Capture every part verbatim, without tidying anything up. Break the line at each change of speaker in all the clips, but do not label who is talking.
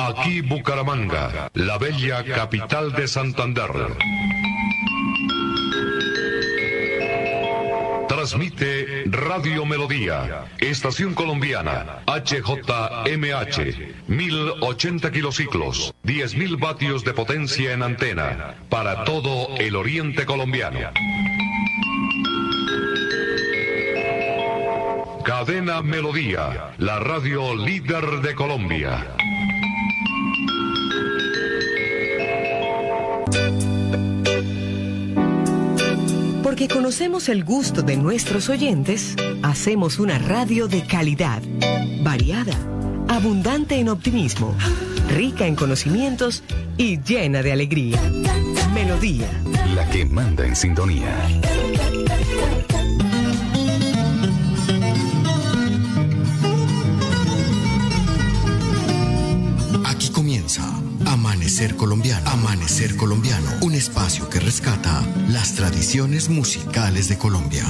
Aquí Bucaramanga, la bella capital de Santander. Transmite Radio Melodía, estación colombiana, H J M H, mil ochenta kilociclos, diez mil vatios de potencia en antena, para todo el oriente colombiano. Cadena Melodía, la radio líder de Colombia.
Porque conocemos el gusto de nuestros oyentes, hacemos una radio de calidad, variada, abundante en optimismo, rica en conocimientos y llena de alegría. Melodía,
la que manda en sintonía.
Aquí comienza Amanecer Colombiano. Amanecer Colombiano, un espacio que rescata las tradiciones musicales de Colombia.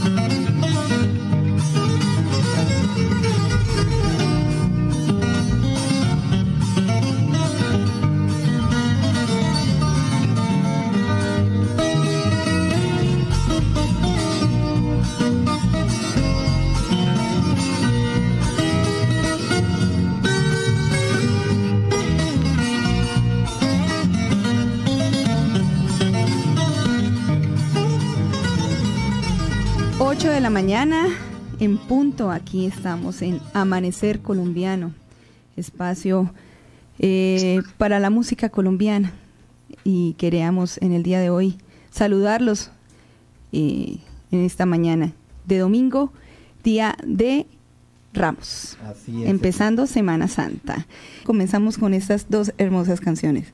ocho de la mañana en punto, aquí estamos en Amanecer Colombiano, espacio eh, para la música colombiana, y queríamos en el día de hoy saludarlos eh, en esta mañana de domingo, día de Ramos,
Así es.
Empezando Semana Santa. Comenzamos con estas dos hermosas canciones.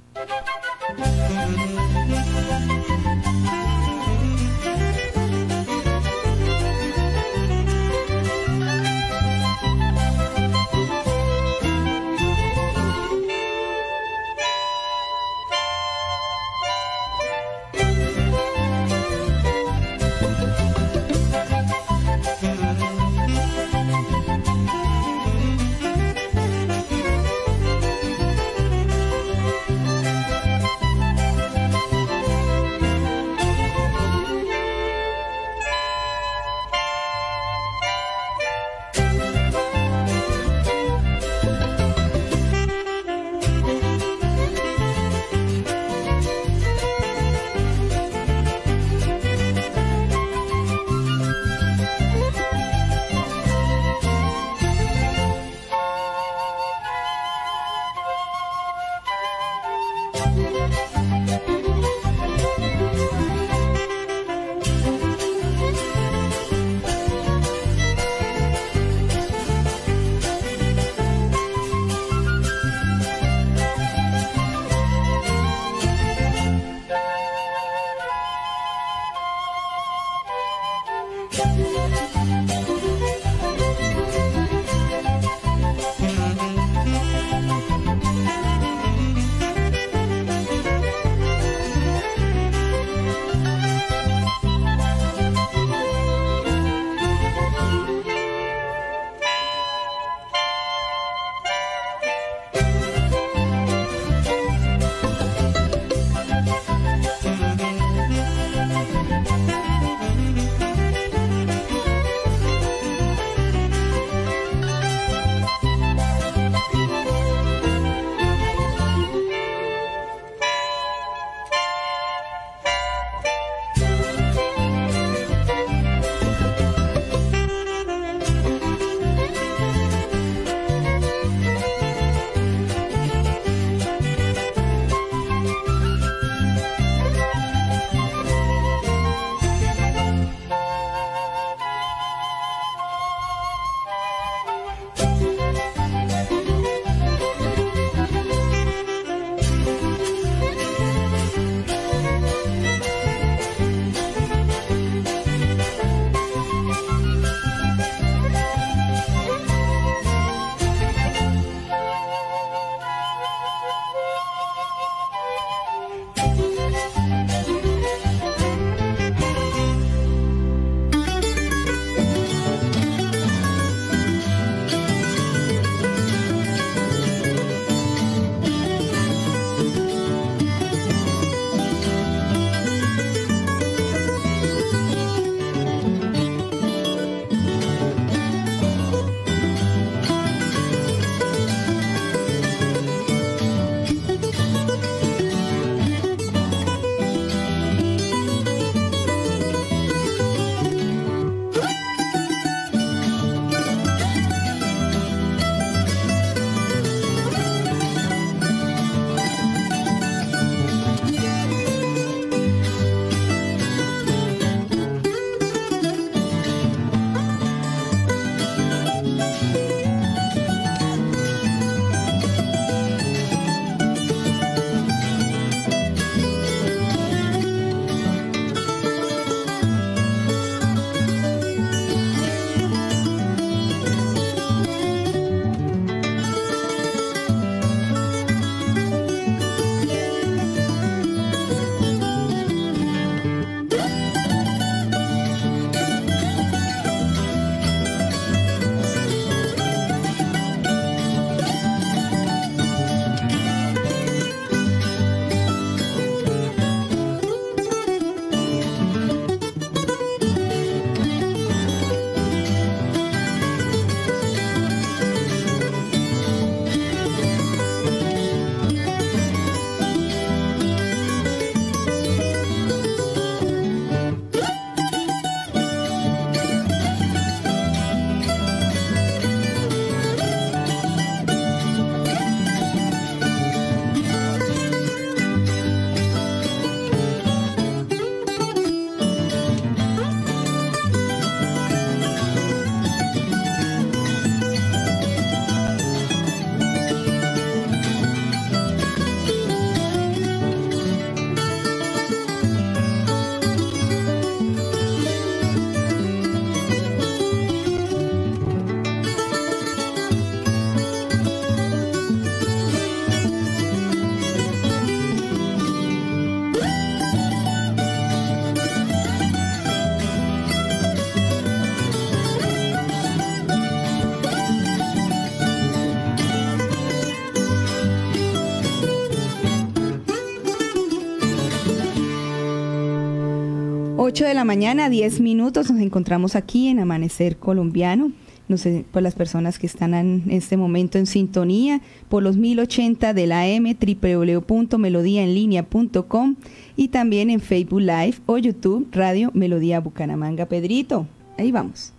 ocho de la mañana, diez minutos, nos encontramos aquí en Amanecer Colombiano. No sé, por las personas que están en este momento en sintonía, por los mil ochenta de la A M, doble u doble u doble u punto melodía en línea punto com y también en Facebook Live o YouTube, Radio Melodía Bucaramanga. Pedrito, ahí vamos.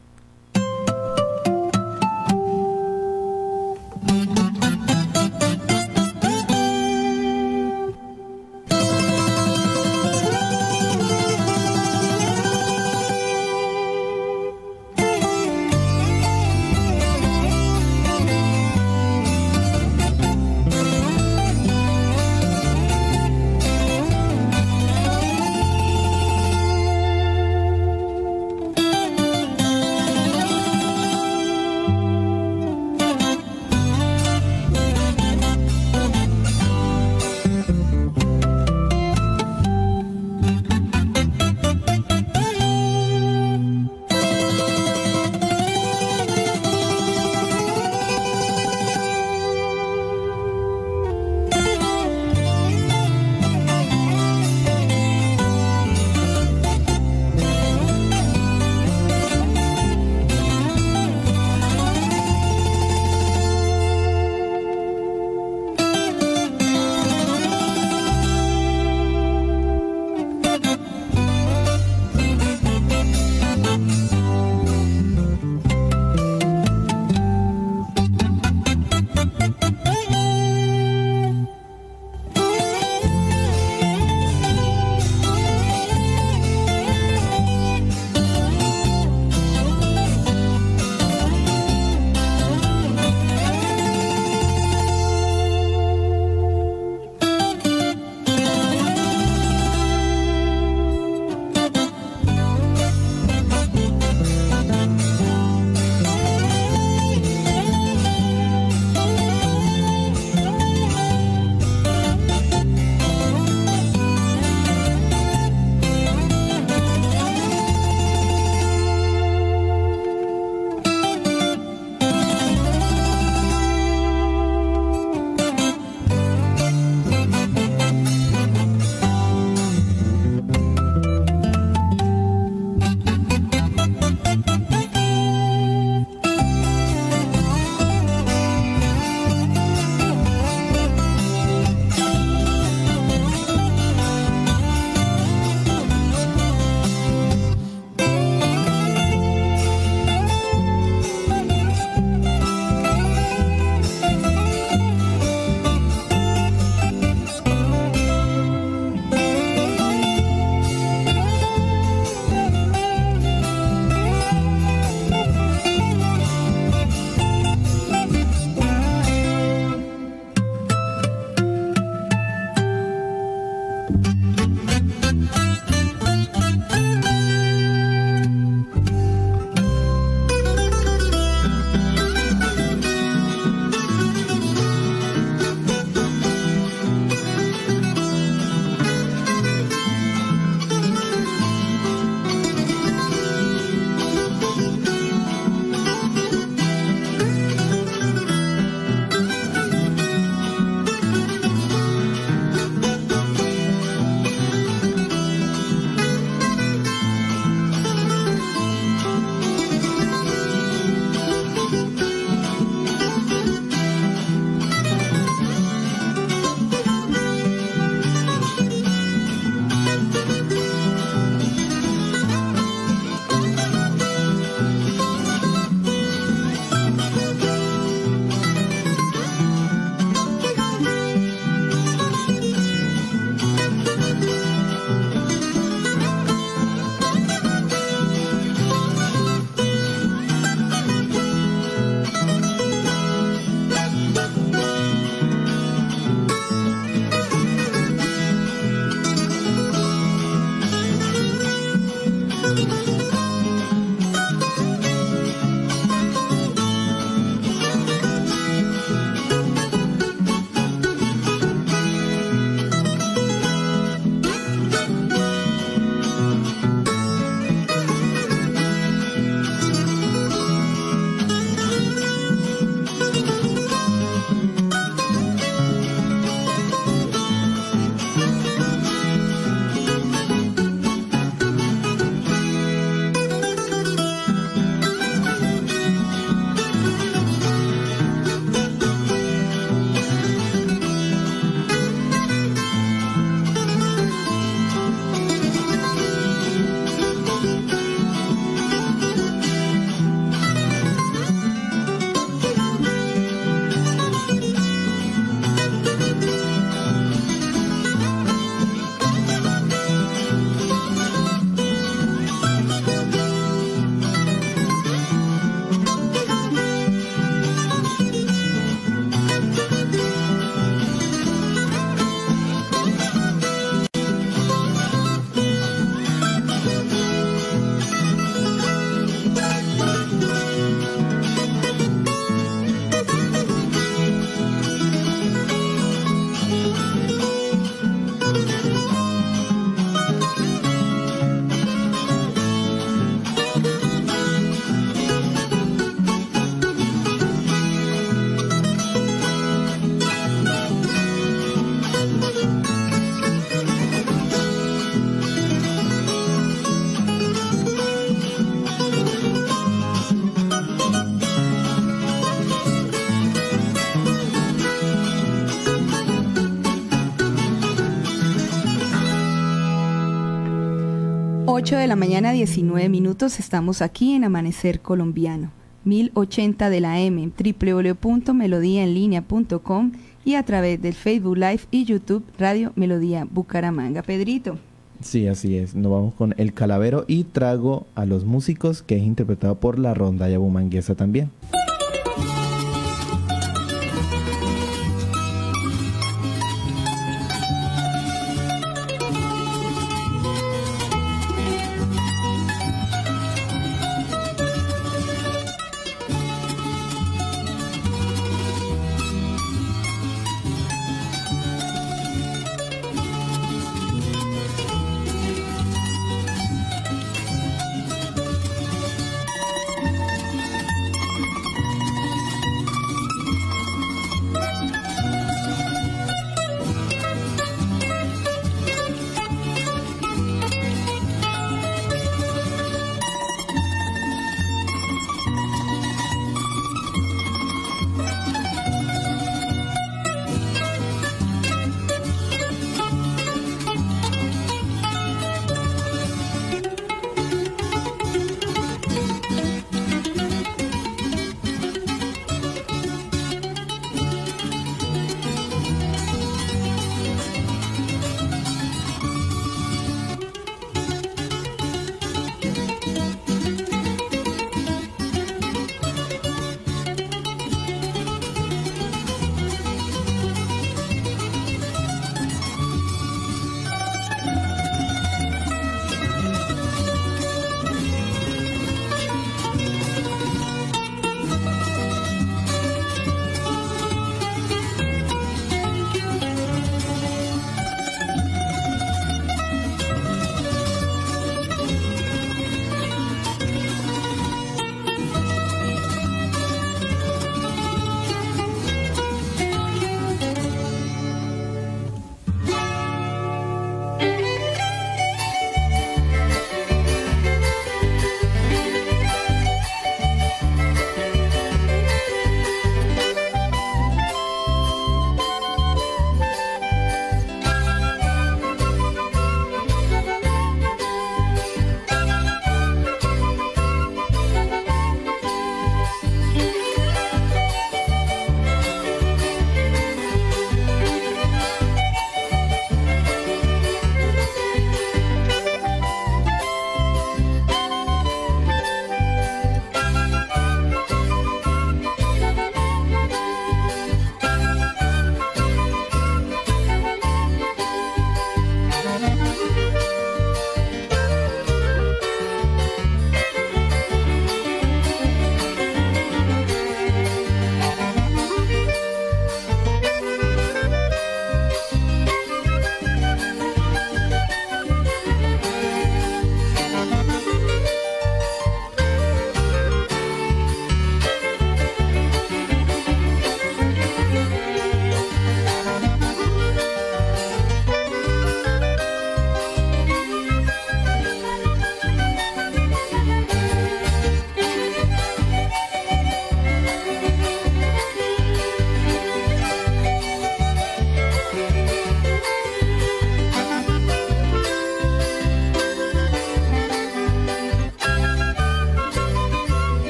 ocho de la mañana, diecinueve minutos. Estamos aquí en Amanecer Colombiano, mil ochenta de la M, doble u doble u doble u punto melodía en línea punto com y a través del Facebook Live y YouTube Radio Melodía Bucaramanga. Pedrito.
Sí, así es. Nos vamos con El Calavero y Trago a los Músicos, que es interpretado por la Rondalla Bumanguesa también.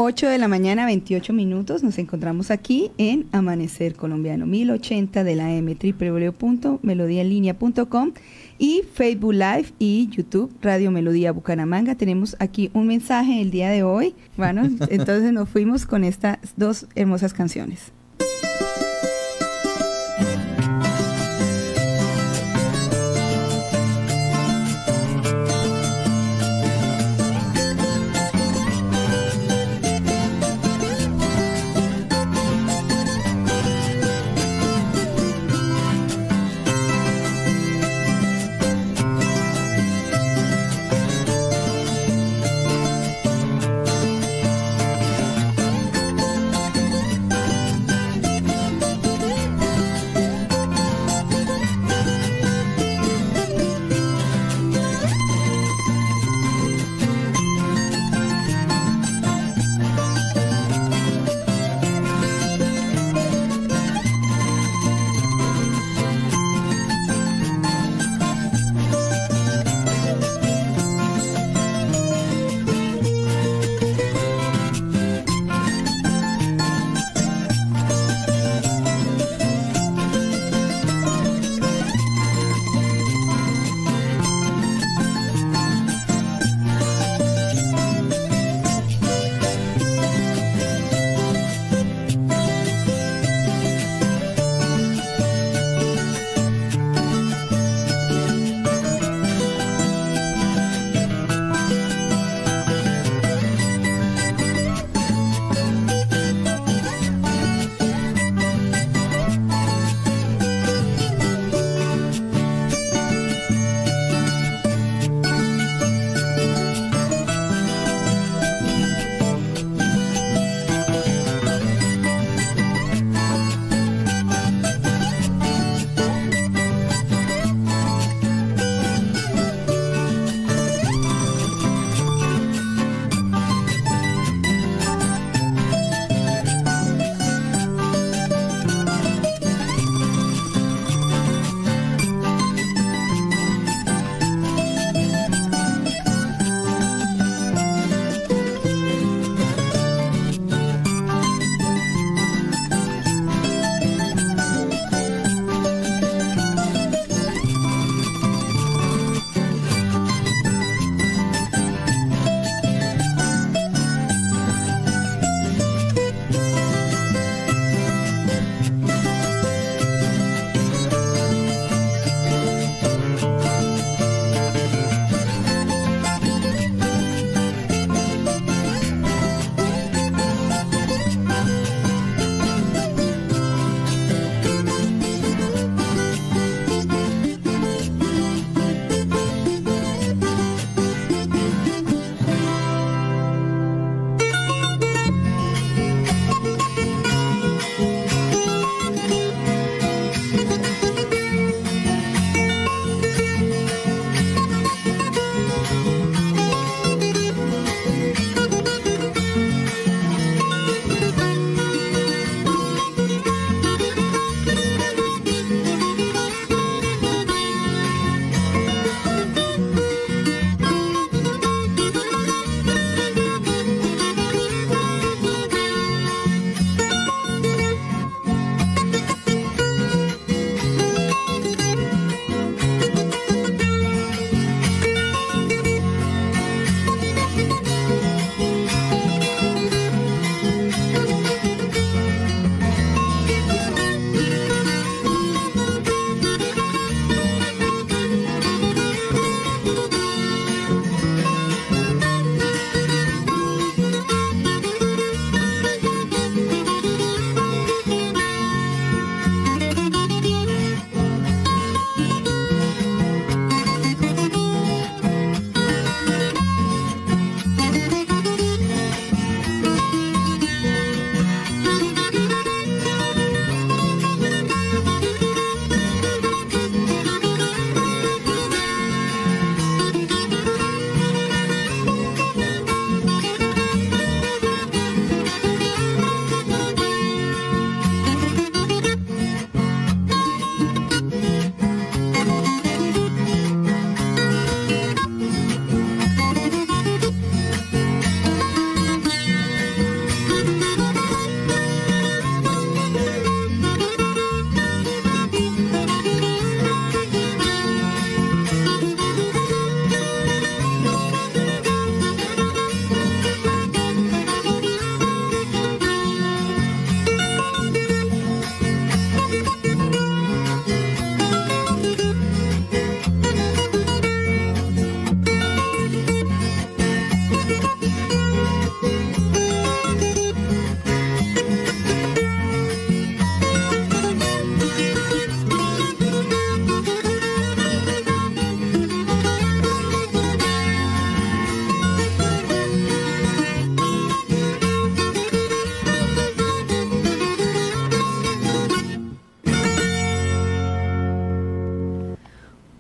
ocho de la mañana, veintiocho minutos. Nos encontramos aquí en Amanecer Colombiano, mil ochenta de la A M, doble u doble u doble u punto melodía en línea punto com y Facebook Live y YouTube, Radio Melodía Bucaramanga. Tenemos aquí un mensaje el día de hoy. Bueno, entonces nos fuimos con estas dos hermosas canciones.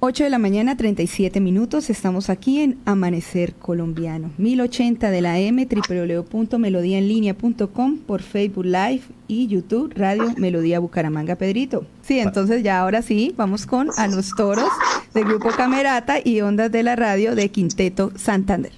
ocho de la mañana, treinta y siete minutos. Estamos aquí en Amanecer Colombiano. mil ochenta de la M, doble u doble u doble u punto melodía en línea punto com, por Facebook Live y YouTube, Radio Melodía Bucaramanga. Pedrito. Sí, entonces ya ahora sí, vamos con A los Toros del Grupo Camerata y Ondas de la Radio de Quinteto Santander.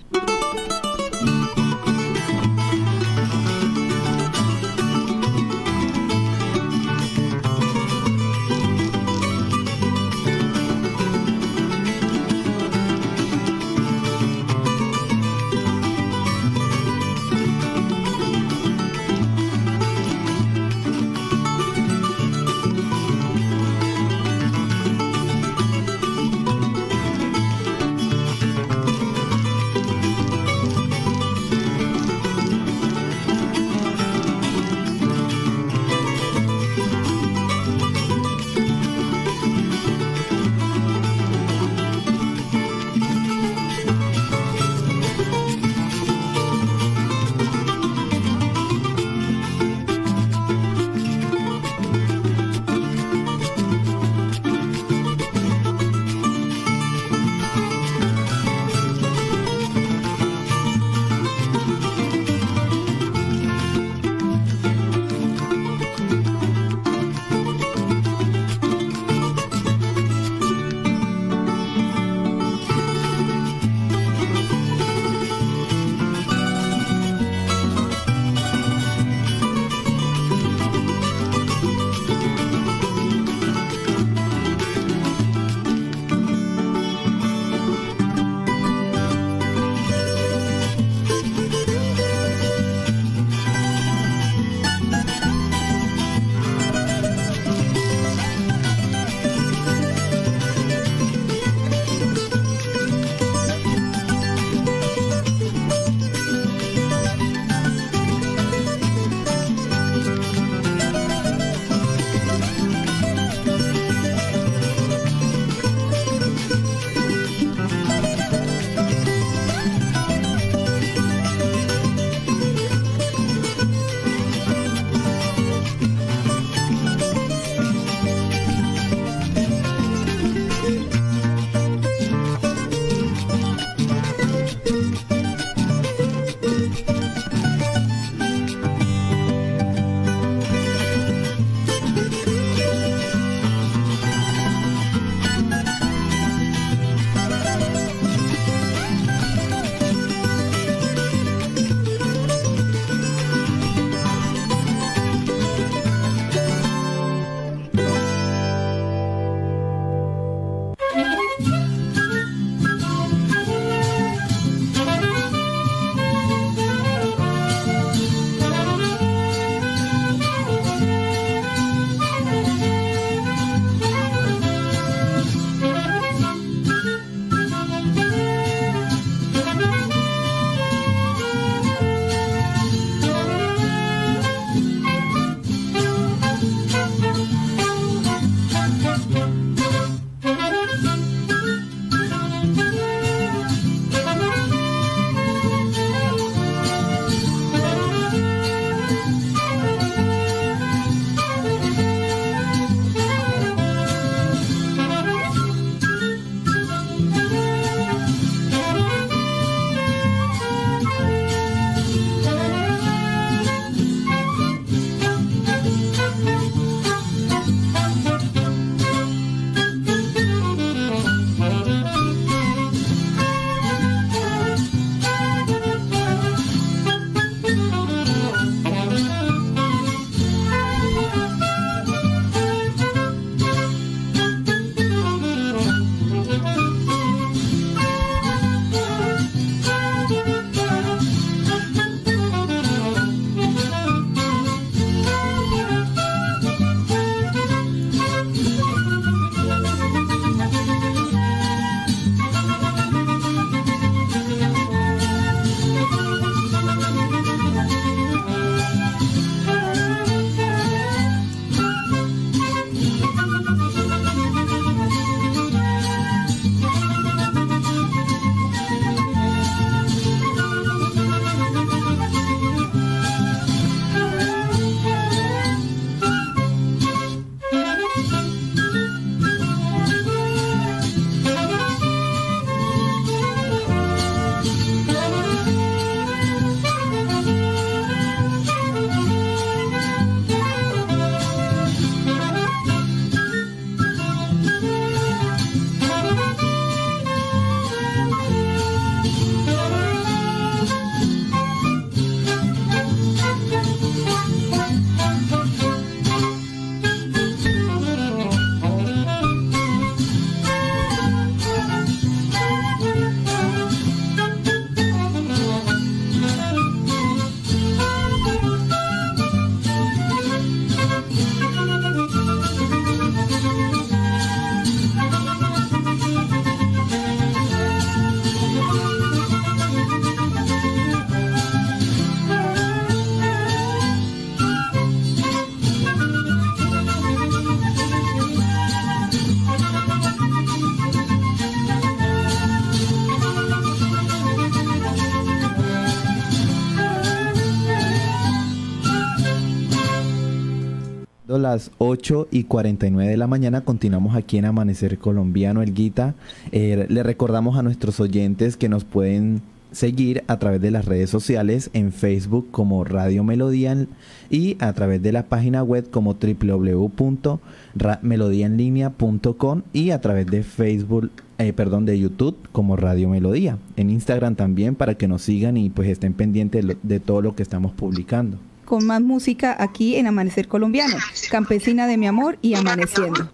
las ocho y cuarenta y nueve de la mañana continuamos aquí en Amanecer Colombiano, Elguita. Eh, le recordamos a nuestros oyentes que nos pueden seguir a través de las redes sociales, en Facebook como Radio Melodía y a través de la página web como doble u doble u doble u punto melodía en línea punto com y a través de Facebook, eh, perdón, de YouTube como Radio Melodía. En Instagram también para que nos sigan y pues estén pendientes de, de todo lo que estamos publicando.
Con más música aquí en Amanecer Colombiano, Campesina de mi amor y Amaneciendo.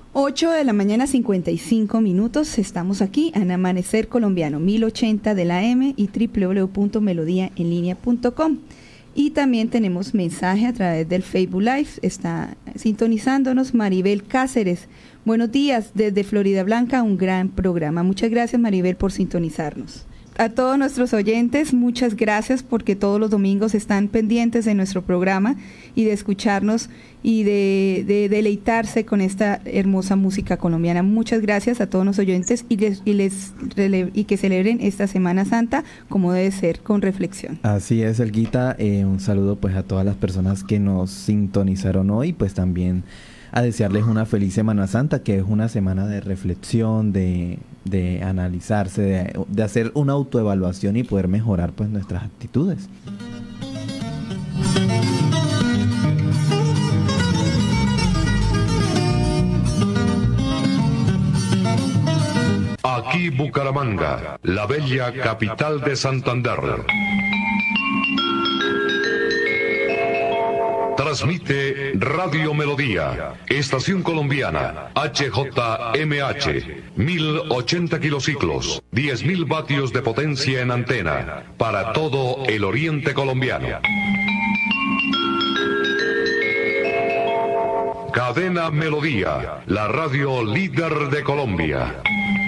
ocho de la mañana, cincuenta y cinco minutos. Estamos aquí en Amanecer Colombiano, mil ochenta de la M y doble u doble u doble u punto melodía en línea punto com. Y también tenemos mensaje a través del Facebook Live. Está sintonizándonos Maribel Cáceres. Buenos días desde Florida Blanca, un gran programa. Muchas gracias, Maribel, por sintonizarnos. A todos nuestros oyentes, muchas gracias porque todos los domingos están pendientes de nuestro programa y de escucharnos y de, de deleitarse con esta hermosa música colombiana. Muchas gracias a todos los oyentes y, les, y, les, y que celebren esta Semana Santa como debe ser, con reflexión.
Así es, Elguita. Eh, un saludo pues a todas las personas que nos sintonizaron hoy, pues también a desearles una feliz Semana Santa, que es una semana de reflexión, de, de analizarse, de, de hacer una autoevaluación y poder mejorar pues nuestras actitudes.
Aquí Bucaramanga, la bella capital de Santander. Transmite Radio Melodía, estación colombiana, H J M H, mil ochenta kilociclos, diez mil vatios de potencia en antena, para todo el oriente colombiano. Cadena Melodía, la radio líder de Colombia.